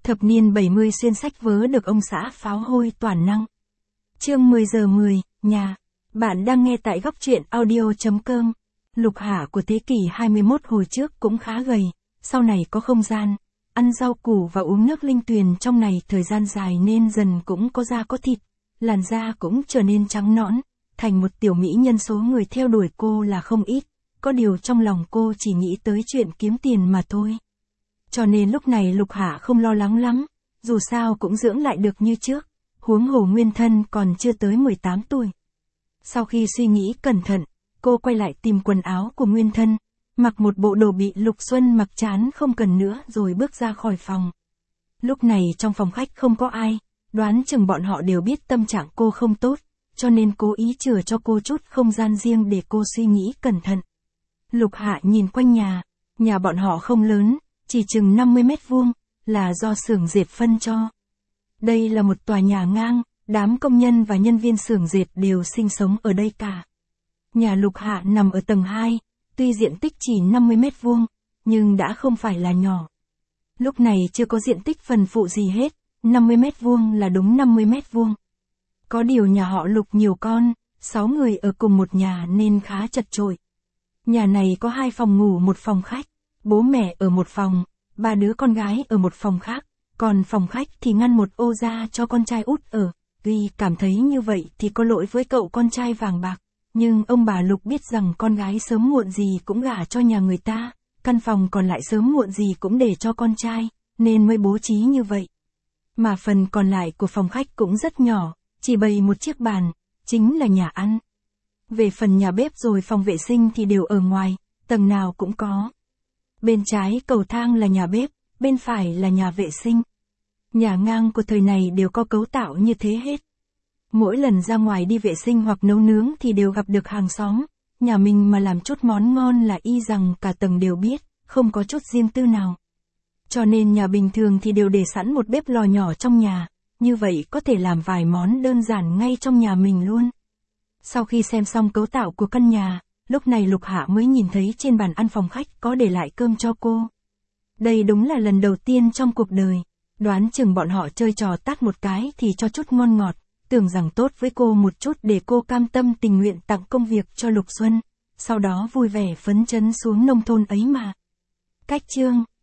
Thập niên 70 xuyên sách vớ được ông xã pháo hôi toàn năng. Chương 10 giờ 10, nhà. Bạn đang nghe tại góc truyện audio.com. Lục Hạ của thế kỷ 21 hồi trước cũng khá gầy, sau này có không gian, ăn rau củ và uống nước linh tuyền trong này thời gian dài nên dần cũng có da có thịt, làn da cũng trở nên trắng nõn, thành một tiểu mỹ nhân. Số người theo đuổi cô là không ít, có điều trong lòng cô chỉ nghĩ tới chuyện kiếm tiền mà thôi. Cho nên lúc này Lục Hạ không lo lắng lắm, dù sao cũng dưỡng lại được như trước, huống hồ nguyên thân còn chưa tới 18 tuổi. Sau khi suy nghĩ cẩn thận, cô quay lại tìm quần áo của nguyên thân, mặc một bộ đồ bị Lục Xuân mặc chán không cần nữa rồi bước ra khỏi phòng. Lúc này trong phòng khách không có ai, đoán chừng bọn họ đều biết tâm trạng cô không tốt, cho nên cố ý chừa cho cô chút không gian riêng để cô suy nghĩ cẩn thận. Lục Hạ nhìn quanh nhà bọn họ không lớn, chỉ chừng 50 mét vuông, là do xưởng dệt phân cho. Đây là một tòa nhà ngang, đám công nhân và nhân viên xưởng dệt đều sinh sống ở đây cả. Nhà Lục Hạ nằm ở tầng 2, tuy diện tích chỉ 50 mét vuông, nhưng đã không phải là nhỏ. Lúc này chưa có diện tích phần phụ gì hết, 50 mét vuông là đúng 50 mét vuông. Có điều nhà họ Lục nhiều con, 6 người ở cùng một nhà nên khá chật chội. Nhà này có 2 phòng ngủ một phòng khách, bố mẹ ở một phòng, 3 đứa con gái ở một phòng khác, còn phòng khách thì ngăn một ô ra cho con trai út ở. Tuy cảm thấy như vậy thì có lỗi với cậu con trai vàng bạc, nhưng ông bà Lục biết rằng con gái sớm muộn gì cũng gả cho nhà người ta, căn phòng còn lại sớm muộn gì cũng để cho con trai, nên mới bố trí như vậy. Mà phần còn lại của phòng khách cũng rất nhỏ, chỉ bày một chiếc bàn, chính là nhà ăn. Về phần nhà bếp rồi phòng vệ sinh thì đều ở ngoài, tầng nào cũng có. Bên trái cầu thang là nhà bếp, bên phải là nhà vệ sinh. Nhà ngang của thời này đều có cấu tạo như thế hết. Mỗi lần ra ngoài đi vệ sinh hoặc nấu nướng thì đều gặp được hàng xóm, nhà mình mà làm chút món ngon là y rằng cả tầng đều biết, không có chút riêng tư nào. Cho nên nhà bình thường thì đều để sẵn một bếp lò nhỏ trong nhà, như vậy có thể làm vài món đơn giản ngay trong nhà mình luôn. Sau khi xem xong cấu tạo của căn nhà, lúc này Lục Hạ mới nhìn thấy trên bàn ăn phòng khách có để lại cơm cho cô. Đây đúng là lần đầu tiên trong cuộc đời, đoán chừng bọn họ chơi trò tát một cái thì cho chút ngon ngọt, tưởng rằng tốt với cô một chút để cô cam tâm tình nguyện tặng công việc cho Lục Xuân, sau đó vui vẻ phấn chấn xuống nông thôn ấy mà. Cách chương